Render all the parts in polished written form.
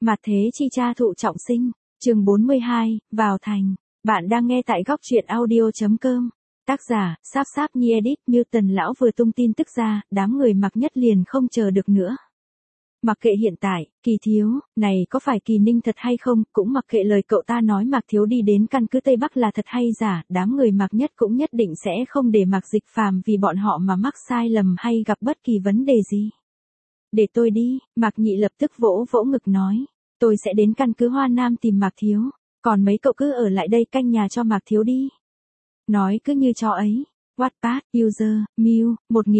Mặt thế chi cha thụ trọng sinh, chương 42, vào thành. Bạn đang nghe tại góc truyện audio.com. Tác giả, Sáp Sáp Nhi Edit. Newton lão vừa tung tin tức ra, đám người Mạc Nhất liền không chờ được nữa. Mặc kệ hiện tại, Kỳ Thiếu, này có phải Kỳ Ninh thật hay không, cũng mặc kệ lời cậu ta nói Mạc Thiếu đi đến căn cứ Tây Bắc là thật hay giả, đám người Mạc Nhất cũng nhất định sẽ không để Mạc Dịch Phàm vì bọn họ mà mắc sai lầm hay gặp bất kỳ vấn đề gì. Để tôi đi, Mạc Nhị lập tức vỗ vỗ ngực nói. Tôi sẽ đến căn cứ Hoa Nam tìm Mạc Thiếu, còn mấy cậu cứ ở lại đây canh nhà cho Mạc Thiếu đi. Nói cứ như chó ấy. Wattpad, user, Mew,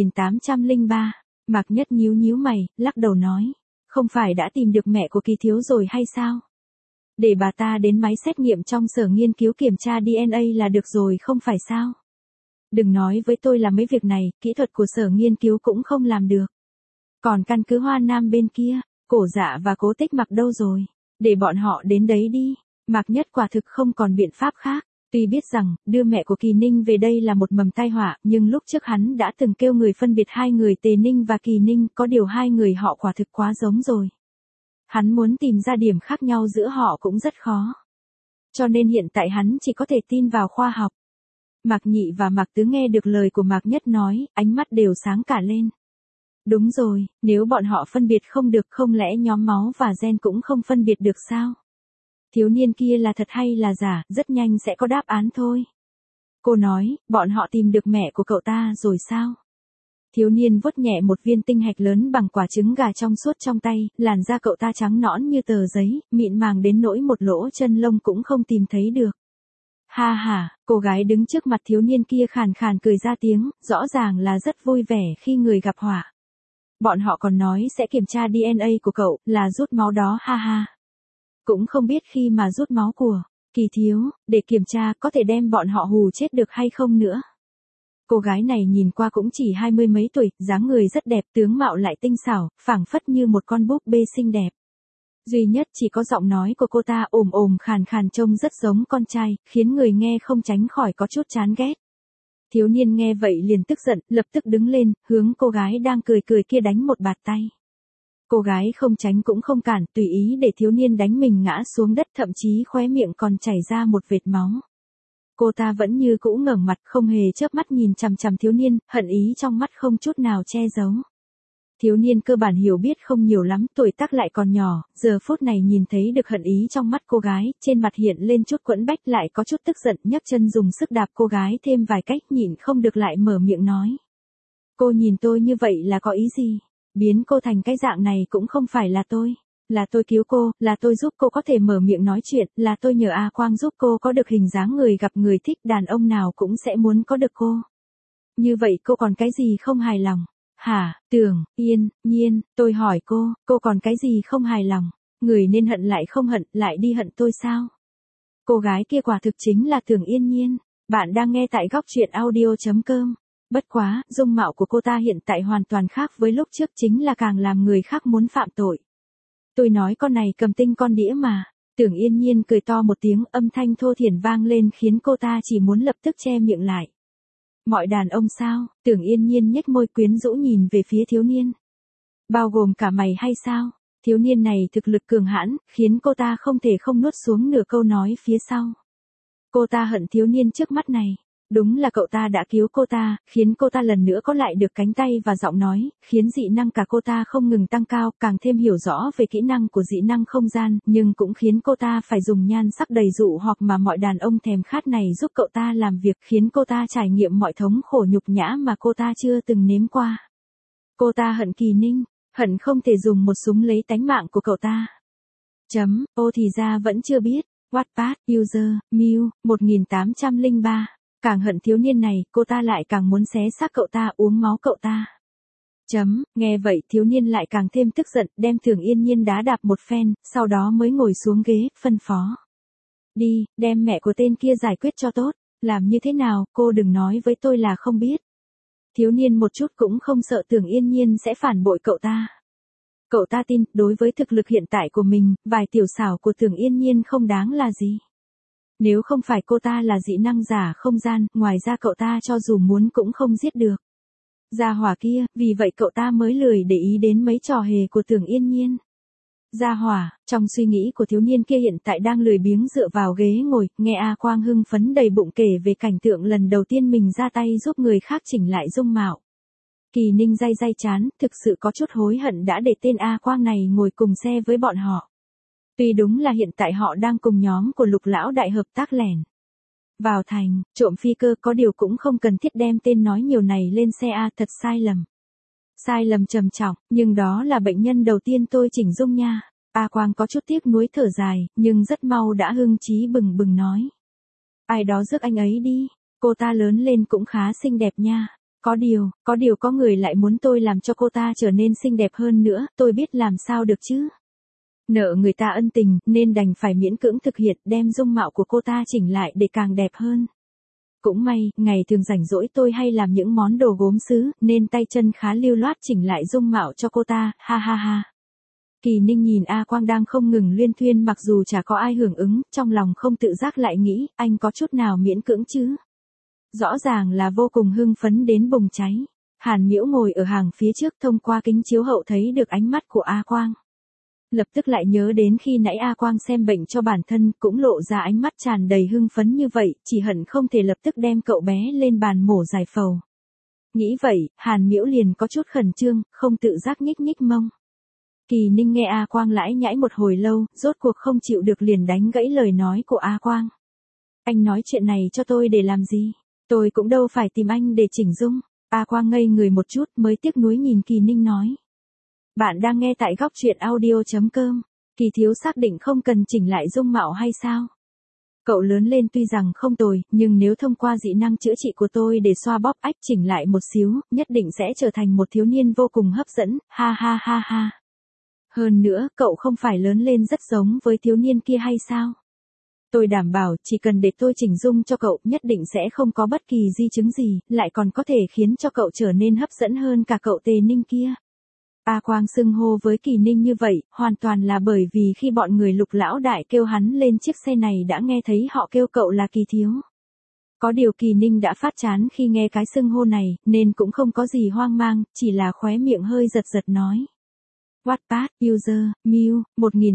1803. Mạc Nhất nhíu nhíu mày, lắc đầu nói. Không phải đã tìm được mẹ của Kỳ Thiếu rồi hay sao? Để bà ta đến máy xét nghiệm trong sở nghiên cứu kiểm tra DNA là được rồi không phải sao? Đừng nói với tôi là mấy việc này, kỹ thuật của sở nghiên cứu cũng không làm được. Còn căn cứ Hoa Nam bên kia, Cổ Dạ và Cố Tích Mặc đâu rồi? Để bọn họ đến đấy đi. Mạc Nhất quả thực không còn biện pháp khác. Tuy biết rằng, đưa mẹ của Kỳ Ninh về đây là một mầm tai họa, nhưng lúc trước hắn đã từng kêu người phân biệt hai người Tề Ninh và Kỳ Ninh, có điều hai người họ quả thực quá giống rồi. Hắn muốn tìm ra điểm khác nhau giữa họ cũng rất khó. Cho nên hiện tại hắn chỉ có thể tin vào khoa học. Mạc Nhị và Mạc Tứ nghe được lời của Mạc Nhất nói, ánh mắt đều sáng cả lên. Đúng rồi, nếu bọn họ phân biệt không được không lẽ nhóm máu và gen cũng không phân biệt được sao? Thiếu niên kia là thật hay là giả, rất nhanh sẽ có đáp án thôi. Cô nói, bọn họ tìm được mẹ của cậu ta rồi sao? Thiếu niên vuốt nhẹ một viên tinh hạch lớn bằng quả trứng gà trong suốt trong tay, làn da cậu ta trắng nõn như tờ giấy, mịn màng đến nỗi một lỗ chân lông cũng không tìm thấy được. Ha ha, cô gái đứng trước mặt thiếu niên kia khàn khàn cười ra tiếng, rõ ràng là rất vui vẻ khi người gặp họa. Bọn họ còn nói sẽ kiểm tra DNA của cậu, là rút máu đó ha ha. Cũng không biết khi mà rút máu của Kỳ Thiếu, để kiểm tra có thể đem bọn họ hù chết được hay không nữa. Cô gái này nhìn qua cũng chỉ 20 mấy tuổi, dáng người rất đẹp, tướng mạo lại tinh xảo, phảng phất như một con búp bê xinh đẹp. Duy nhất chỉ có giọng nói của cô ta ồm ồm khàn khàn trông rất giống con trai, khiến người nghe không tránh khỏi có chút chán ghét. Thiếu niên nghe vậy liền tức giận, lập tức đứng lên, hướng cô gái đang cười cười kia đánh một bạt tay. Cô gái không tránh cũng không cản, tùy ý để thiếu niên đánh mình ngã xuống đất, thậm chí khóe miệng còn chảy ra một vệt máu. Cô ta vẫn như cũ ngẩng mặt không hề chớp mắt nhìn chằm chằm thiếu niên, hận ý trong mắt không chút nào che giấu. Thiếu niên cơ bản hiểu biết không nhiều lắm, tuổi tác lại còn nhỏ, giờ phút này nhìn thấy được hận ý trong mắt cô gái, trên mặt hiện lên chút quẫn bách lại có chút tức giận, nhấc chân dùng sức đạp cô gái thêm vài cách, nhịn không được lại mở miệng nói. Cô nhìn tôi như vậy là có ý gì? Biến cô thành cái dạng này cũng không phải là tôi cứu cô, là tôi giúp cô có thể mở miệng nói chuyện, là tôi nhờ A Quang giúp cô có được hình dáng người gặp người thích, đàn ông nào cũng sẽ muốn có được cô. Như vậy cô còn cái gì không hài lòng? Hả, Tưởng, Yên, Nhiên, tôi hỏi cô còn cái gì không hài lòng? Người nên hận lại không hận, lại đi hận tôi sao? Cô gái kia quả thực chính là Tưởng Yên Nhiên. Bạn đang nghe tại góc truyện audio.com. Bất quá, dung mạo của cô ta hiện tại hoàn toàn khác với lúc trước, chính là càng làm người khác muốn phạm tội. Tôi nói con này cầm tinh con đĩa mà. Tưởng Yên Nhiên cười to một tiếng, âm thanh thô thiển vang lên khiến cô ta chỉ muốn lập tức che miệng lại. Mọi đàn ông sao? Tưởng Yên Nhiên nhếch môi quyến rũ nhìn về phía thiếu niên. Bao gồm cả mày hay sao? Thiếu niên này thực lực cường hãn, khiến cô ta không thể không nuốt xuống nửa câu nói phía sau. Cô ta hận thiếu niên trước mắt này. Đúng là cậu ta đã cứu cô ta, khiến cô ta lần nữa có lại được cánh tay và giọng nói, khiến dị năng cả cô ta không ngừng tăng cao, càng thêm hiểu rõ về kỹ năng của dị năng không gian, nhưng cũng khiến cô ta phải dùng nhan sắc đầy dụ hoặc mà mọi đàn ông thèm khát này giúp cậu ta làm việc, khiến cô ta trải nghiệm mọi thống khổ nhục nhã mà cô ta chưa từng nếm qua. Cô ta hận Kỳ Ninh, hận không thể dùng một súng lấy tánh mạng của cậu ta. Ô thì ra vẫn chưa biết. Wattpad, user, Mew, 1803. Càng hận thiếu niên này, cô ta lại càng muốn xé xác cậu ta, uống máu cậu ta. Nghe vậy thiếu niên lại càng thêm tức giận, đem Tưởng Yên Nhiên đá đạp một phen, sau đó mới ngồi xuống ghế, phân phó. Đi, đem mẹ của tên kia giải quyết cho tốt, làm như thế nào, cô đừng nói với tôi là không biết. Thiếu niên một chút cũng không sợ Tưởng Yên Nhiên sẽ phản bội cậu ta. Cậu ta tin, đối với thực lực hiện tại của mình, vài tiểu xảo của Tưởng Yên Nhiên không đáng là gì. Nếu không phải cô ta là dị năng giả không gian, ngoài ra cậu ta cho dù muốn cũng không giết được. Gia hỏa kia, vì vậy cậu ta mới lười để ý đến mấy trò hề của Tưởng Yên Nhiên. Gia hỏa, trong suy nghĩ của thiếu niên kia hiện tại đang lười biếng dựa vào ghế ngồi, nghe A Quang hưng phấn đầy bụng kể về cảnh tượng lần đầu tiên mình ra tay giúp người khác chỉnh lại dung mạo. Kỳ Ninh day day chán, thực sự có chút hối hận đã để tên A Quang này ngồi cùng xe với bọn họ. Tuy đúng là hiện tại họ đang cùng nhóm của Lục lão đại hợp tác lẻn vào thành, trộm phi cơ, có điều cũng không cần thiết đem tên nói nhiều này lên xe A, thật sai lầm. Sai lầm trầm trọng, nhưng đó là bệnh nhân đầu tiên tôi chỉnh dung nha. A Quang có chút tiếc nuối thở dài, nhưng rất mau đã hưng chí bừng bừng nói. Ai đó rước anh ấy đi, cô ta lớn lên cũng khá xinh đẹp nha. Có điều có người lại muốn tôi làm cho cô ta trở nên xinh đẹp hơn nữa, tôi biết làm sao được chứ. Nợ người ta ân tình, nên đành phải miễn cưỡng thực hiện đem dung mạo của cô ta chỉnh lại để càng đẹp hơn. Cũng may, ngày thường rảnh rỗi tôi hay làm những món đồ gốm sứ, nên tay chân khá lưu loát chỉnh lại dung mạo cho cô ta, ha ha ha. Kỳ Ninh nhìn A Quang đang không ngừng luyên thuyên mặc dù chả có ai hưởng ứng, trong lòng không tự giác lại nghĩ, anh có chút nào miễn cưỡng chứ. Rõ ràng là vô cùng hưng phấn đến bùng cháy. Hàn Miễu ngồi ở hàng phía trước thông qua kính chiếu hậu thấy được ánh mắt của A Quang. Lập tức lại nhớ đến khi nãy A Quang xem bệnh cho bản thân cũng lộ ra ánh mắt tràn đầy hưng phấn như vậy, chỉ hận không thể lập tức đem cậu bé lên bàn mổ giải phẫu. Nghĩ vậy, Hàn Miễu liền có chút khẩn trương, không tự giác nhích nhích mông. Kỳ Ninh nghe A Quang lãi nhãi một hồi lâu, rốt cuộc không chịu được liền đánh gãy lời nói của A Quang. Anh nói chuyện này cho tôi để làm gì? Tôi cũng đâu phải tìm anh để chỉnh dung. A Quang ngây người một chút mới tiếc nuối nhìn Kỳ Ninh nói. Bạn đang nghe tại góc truyện audio.com. Kỳ thiếu xác định không cần chỉnh lại dung mạo hay sao? Cậu lớn lên tuy rằng không tồi, nhưng nếu thông qua dị năng chữa trị của tôi để xoa bóp ách chỉnh lại một xíu, nhất định sẽ trở thành một thiếu niên vô cùng hấp dẫn, ha ha ha ha. Hơn nữa, cậu không phải lớn lên rất giống với thiếu niên kia hay sao? Tôi đảm bảo chỉ cần để tôi chỉnh dung cho cậu nhất định sẽ không có bất kỳ di chứng gì, lại còn có thể khiến cho cậu trở nên hấp dẫn hơn cả cậu Tề Ninh kia. A Quang xưng hô với Kỳ Ninh như vậy, hoàn toàn là bởi vì khi bọn người Lục lão đại kêu hắn lên chiếc xe này đã nghe thấy họ kêu cậu là Kỳ thiếu. Có điều Kỳ Ninh đã phát chán khi nghe cái xưng hô này, nên cũng không có gì hoang mang, chỉ là khóe miệng hơi giật giật nói. Wattpad, user, Mew,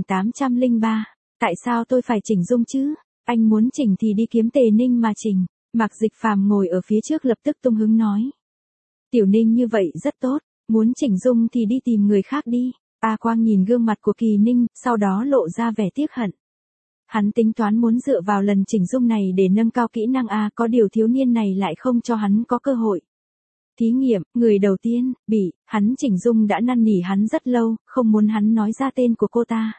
1803. Tại sao tôi phải chỉnh dung chứ? Anh muốn chỉnh thì đi kiếm Tề Ninh mà chỉnh. Mạc Dịch Phàm ngồi ở phía trước lập tức tung hứng nói. Tiểu Ninh như vậy rất tốt, muốn chỉnh dung thì đi tìm người khác đi. A Quang nhìn gương mặt của Kỳ Ninh, sau đó lộ ra vẻ tiếc hận. Hắn tính toán muốn dựa vào lần chỉnh dung này để nâng cao kỹ năng A, có điều thiếu niên này lại không cho hắn có cơ hội. Thí nghiệm, người đầu tiên, hắn chỉnh dung đã năn nỉ hắn rất lâu, không muốn hắn nói ra tên của cô ta.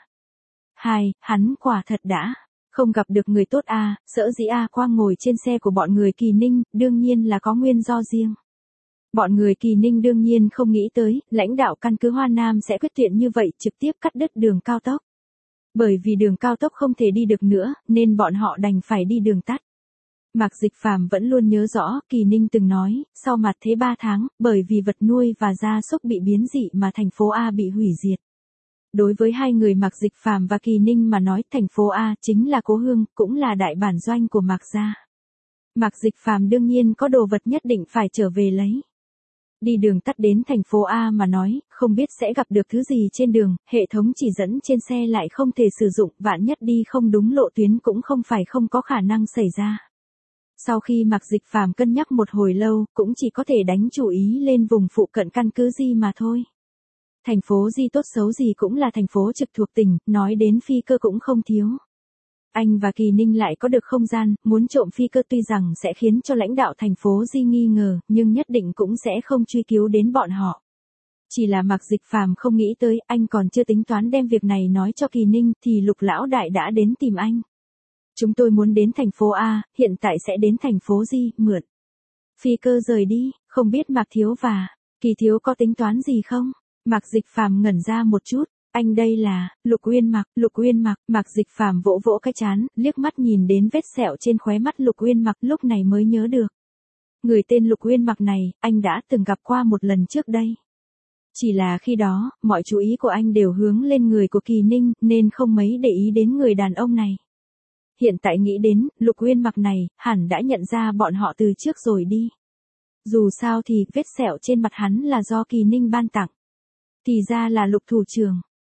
Hắn quả thật đã không gặp được người tốt A, sở dĩ A Quang ngồi trên xe của bọn người Kỳ Ninh, đương nhiên là có nguyên do riêng. Bọn người Kỳ Ninh đương nhiên không nghĩ tới, lãnh đạo căn cứ Hoa Nam sẽ quyết tuyệt như vậy, trực tiếp cắt đứt đường cao tốc. Bởi vì đường cao tốc không thể đi được nữa, nên bọn họ đành phải đi đường tắt. Mạc Dịch Phàm vẫn luôn nhớ rõ, Kỳ Ninh từng nói, sau mặt thế 3 tháng, bởi vì vật nuôi và gia súc bị biến dị mà thành phố A bị hủy diệt. Đối với hai người Mạc Dịch Phàm và Kỳ Ninh mà nói, thành phố A chính là cố hương, cũng là đại bản doanh của Mạc gia. Mạc Dịch Phàm đương nhiên có đồ vật nhất định phải trở về lấy. Đi đường tắt đến thành phố A mà nói, không biết sẽ gặp được thứ gì trên đường, hệ thống chỉ dẫn trên xe lại không thể sử dụng, vạn nhất đi không đúng lộ tuyến cũng không phải không có khả năng xảy ra. Sau khi Mạc Dịch Phàm cân nhắc một hồi lâu, cũng chỉ có thể đánh chủ ý lên vùng phụ cận căn cứ Di mà thôi. Thành phố Di tốt xấu gì cũng là thành phố trực thuộc tỉnh, nói đến phi cơ cũng không thiếu. Anh và Kỳ Ninh lại có được không gian, muốn trộm phi cơ tuy rằng sẽ khiến cho lãnh đạo thành phố Di nghi ngờ, nhưng nhất định cũng sẽ không truy cứu đến bọn họ. Chỉ là Mạc Dịch Phàm không nghĩ tới, anh còn chưa tính toán đem việc này nói cho Kỳ Ninh, thì Lục lão đại đã đến tìm anh. Chúng tôi muốn đến thành phố A, hiện tại sẽ đến thành phố Di, mượn phi cơ rời đi, không biết Mạc thiếu và Kỳ thiếu có tính toán gì không? Mạc Dịch Phàm ngẩn ra một chút. Anh đây là, Lục Uyên Mặc, Mạc Dịch Phàm vỗ vỗ cái trán, liếc mắt nhìn đến vết sẹo trên khóe mắt Lục Uyên Mặc lúc này mới nhớ được. Người tên Lục Uyên Mặc này, anh đã từng gặp qua một lần trước đây. Chỉ là khi đó, mọi chú ý của anh đều hướng lên người của Kỳ Ninh, nên không mấy để ý đến người đàn ông này. Hiện tại nghĩ đến, Lục Uyên Mặc này, hẳn đã nhận ra bọn họ từ trước rồi đi. Dù sao thì, vết sẹo trên mặt hắn là do Kỳ Ninh ban tặng. Thì ra là Lục thủ trưởng.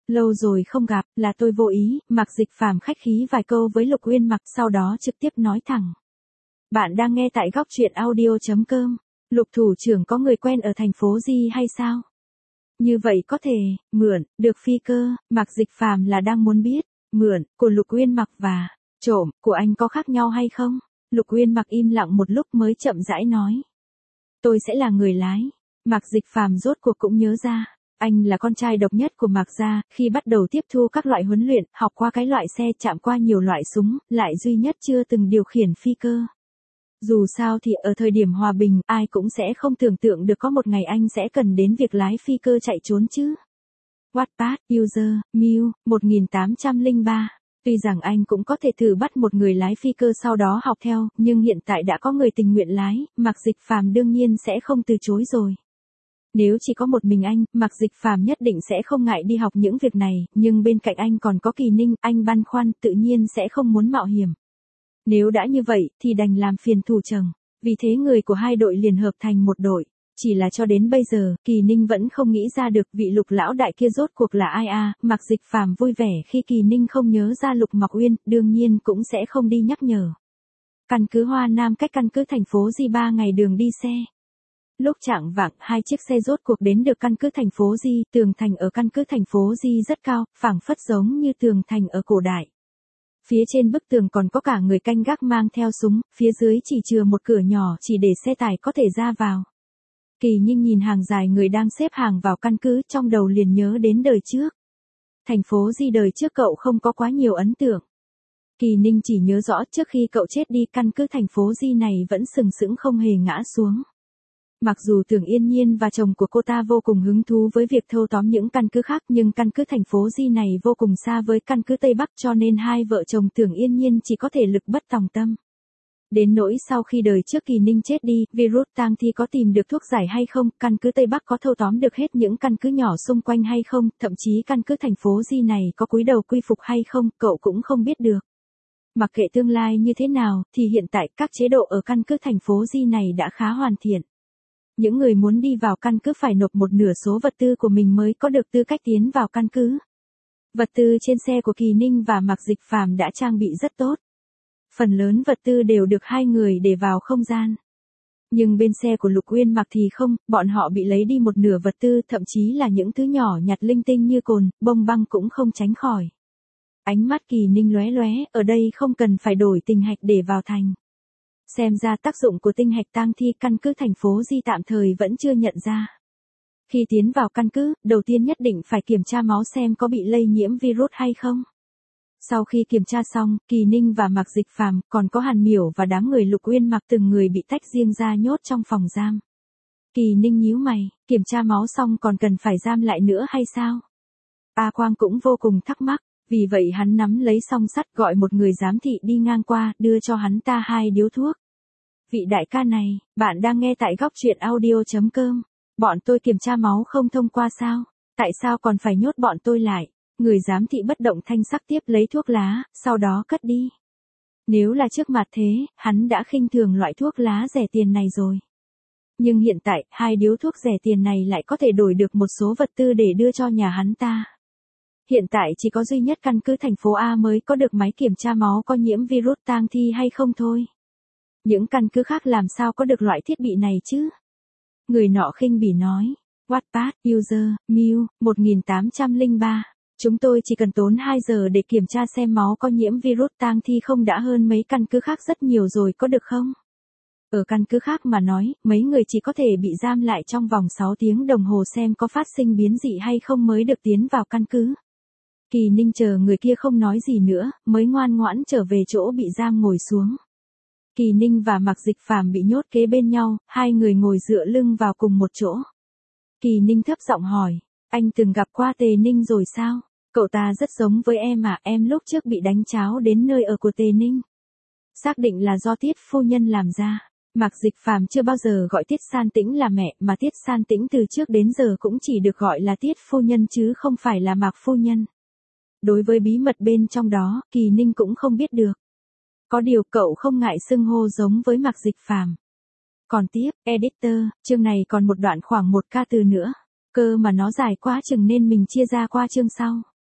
Lâu rồi không gặp, là tôi vô ý, Mạc Dịch Phàm khách khí vài câu với Lục Uyên Mặc, sau đó trực tiếp nói thẳng. Bạn đang nghe tại góc truyện audio.com. Lục thủ trưởng có người quen ở thành phố gì hay sao? Như vậy có thể, mượn, được phi cơ, Mạc Dịch Phàm là đang muốn biết, mượn, của Lục Uyên Mặc và, trộm, của anh có khác nhau hay không? Lục Uyên Mặc im lặng một lúc mới chậm rãi nói. Tôi sẽ là người lái. Mạc Dịch Phàm rốt cuộc cũng nhớ ra. Anh là con trai độc nhất của Mạc gia, khi bắt đầu tiếp thu các loại huấn luyện, học qua cái loại xe, chạm qua nhiều loại súng, lại duy nhất chưa từng điều khiển phi cơ. Dù sao thì ở thời điểm hòa bình, ai cũng sẽ không tưởng tượng được có một ngày anh sẽ cần đến việc lái phi cơ chạy trốn chứ. Wattpad, user, Mew, 1803. Tuy rằng anh cũng có thể thử bắt một người lái phi cơ sau đó học theo, nhưng hiện tại đã có người tình nguyện lái, Mạc Dịch Phàm đương nhiên sẽ không từ chối rồi. Nếu chỉ có một mình anh, Mạc Dịch Phàm nhất định sẽ không ngại đi học những việc này, nhưng bên cạnh anh còn có Kỳ Ninh, anh băn khoăn, tự nhiên sẽ không muốn mạo hiểm. Nếu đã như vậy, thì đành làm phiền thủ trưởng. Vì thế người của hai đội liền hợp thành một đội. Chỉ là cho đến bây giờ, Kỳ Ninh vẫn không nghĩ ra được vị Lục lão đại kia rốt cuộc là ai à. Mạc Dịch Phàm vui vẻ khi Kỳ Ninh không nhớ ra Lục Mặc Uyên, đương nhiên cũng sẽ không đi nhắc nhở. Căn cứ Hoa Nam cách căn cứ thành phố Di 3 ngày đường đi xe. Lúc chạng vạng, hai chiếc xe rốt cuộc đến được căn cứ thành phố Di, tường thành ở căn cứ thành phố Di rất cao, phảng phất giống như tường thành ở cổ đại. Phía trên bức tường còn có cả người canh gác mang theo súng, phía dưới chỉ chừa một cửa nhỏ chỉ để xe tải có thể ra vào. Kỳ Ninh nhìn hàng dài người đang xếp hàng vào căn cứ, trong đầu liền nhớ đến đời trước. Thành phố Di đời trước cậu không có quá nhiều ấn tượng. Kỳ Ninh chỉ nhớ rõ trước khi cậu chết đi, căn cứ thành phố Di này vẫn sừng sững không hề ngã xuống. Mặc dù Tưởng Yên Nhiên và chồng của cô ta vô cùng hứng thú với việc thâu tóm những căn cứ khác, nhưng căn cứ thành phố Di này vô cùng xa với căn cứ Tây Bắc, cho nên hai vợ chồng Tưởng Yên Nhiên chỉ có thể lực bất tòng tâm. Đến nỗi sau khi đời trước Kỳ Ninh chết đi, virus tang thi có tìm được thuốc giải hay không, căn cứ Tây Bắc có thâu tóm được hết những căn cứ nhỏ xung quanh hay không, thậm chí căn cứ thành phố Di này có cúi đầu quy phục hay không, cậu cũng không biết được. Mặc kệ tương lai như thế nào, thì hiện tại các chế độ ở căn cứ thành phố Di này đã khá hoàn thiện. Những người muốn đi vào căn cứ phải nộp một nửa số vật tư của mình mới có được tư cách tiến vào căn cứ. Vật tư trên xe của Kỳ Ninh và Mạc Dịch Phàm đã trang bị rất tốt. Phần lớn vật tư đều được hai người để vào không gian. Nhưng bên xe của Lục Uyên Mặc thì không, bọn họ bị lấy đi một nửa vật tư, thậm chí là những thứ nhỏ nhặt linh tinh như cồn, bông băng cũng không tránh khỏi. Ánh mắt Kỳ Ninh lóe lóe, ở đây không cần phải đổi tinh hạch để vào thành. Xem ra tác dụng của tinh hạch tang thi căn cứ thành phố Di tạm thời vẫn chưa nhận ra. Khi tiến vào căn cứ, đầu tiên nhất định phải kiểm tra máu xem có bị lây nhiễm virus hay không. Sau khi kiểm tra xong, Kỳ Ninh và Mạc Dịch Phàm, còn có Hàn Miểu và đám người Lục Uyên Mặc từng người bị tách riêng ra nhốt trong phòng giam. Kỳ Ninh nhíu mày, kiểm tra máu xong còn cần phải giam lại nữa hay sao? A Quang cũng vô cùng thắc mắc, vì vậy hắn nắm lấy song sắt gọi một người giám thị đi ngang qua, đưa cho hắn ta 2 điếu thuốc. Vị đại ca này, bạn đang nghe tại góc truyện audio.com. Bọn tôi kiểm tra máu không thông qua sao? Tại sao còn phải nhốt bọn tôi lại? Người giám thị bất động thanh sắc tiếp lấy thuốc lá, sau đó cất đi. Nếu là trước mặt thế, hắn đã khinh thường loại thuốc lá rẻ tiền này rồi. Nhưng hiện tại, 2 điếu thuốc rẻ tiền này lại có thể đổi được một số vật tư để đưa cho nhà hắn ta. Hiện tại chỉ có duy nhất căn cứ thành phố A mới có được máy kiểm tra máu có nhiễm virus tang thi hay không thôi. Những căn cứ khác làm sao có được loại thiết bị này chứ? Người nọ khinh bỉ nói. Wattpad, user, Mew, 1803. Chúng tôi chỉ cần tốn 2 giờ để kiểm tra xem máu có nhiễm virus tang thi không đã hơn mấy căn cứ khác rất nhiều rồi, có được không? Ở căn cứ khác mà nói, mấy người chỉ có thể bị giam lại trong vòng 6 tiếng đồng hồ xem có phát sinh biến dị hay không mới được tiến vào căn cứ. Kỳ Ninh chờ người kia không nói gì nữa, mới ngoan ngoãn trở về chỗ bị giam ngồi xuống. Kỳ Ninh và Mạc Dịch Phàm bị nhốt kế bên nhau, hai người ngồi dựa lưng vào cùng một chỗ. Kỳ Ninh thấp giọng hỏi, anh từng gặp qua Tề Ninh rồi sao? Cậu ta rất giống với em à, em lúc trước bị đánh cháo đến nơi ở của Tề Ninh. Xác định là do Tiết phu nhân làm ra. Mạc Dịch Phàm chưa bao giờ gọi Tiết San Tĩnh là mẹ, mà Tiết San Tĩnh từ trước đến giờ cũng chỉ được gọi là Tiết phu nhân chứ không phải là Mạc phu nhân. Đối với bí mật bên trong đó, Kỳ Ninh cũng không biết được. Có điều cậu không ngại xưng hô giống với Mạc Dịch Phàm. Còn tiếp, editor, chương này còn một đoạn khoảng 1 ca từ nữa. Cơ mà nó dài quá chừng nên mình chia ra qua chương sau.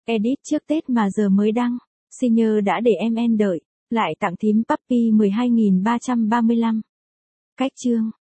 Edit trước Tết mà giờ mới đăng. Senior đã để em đợi. Lại tặng thím puppy 12.335. Cách chương.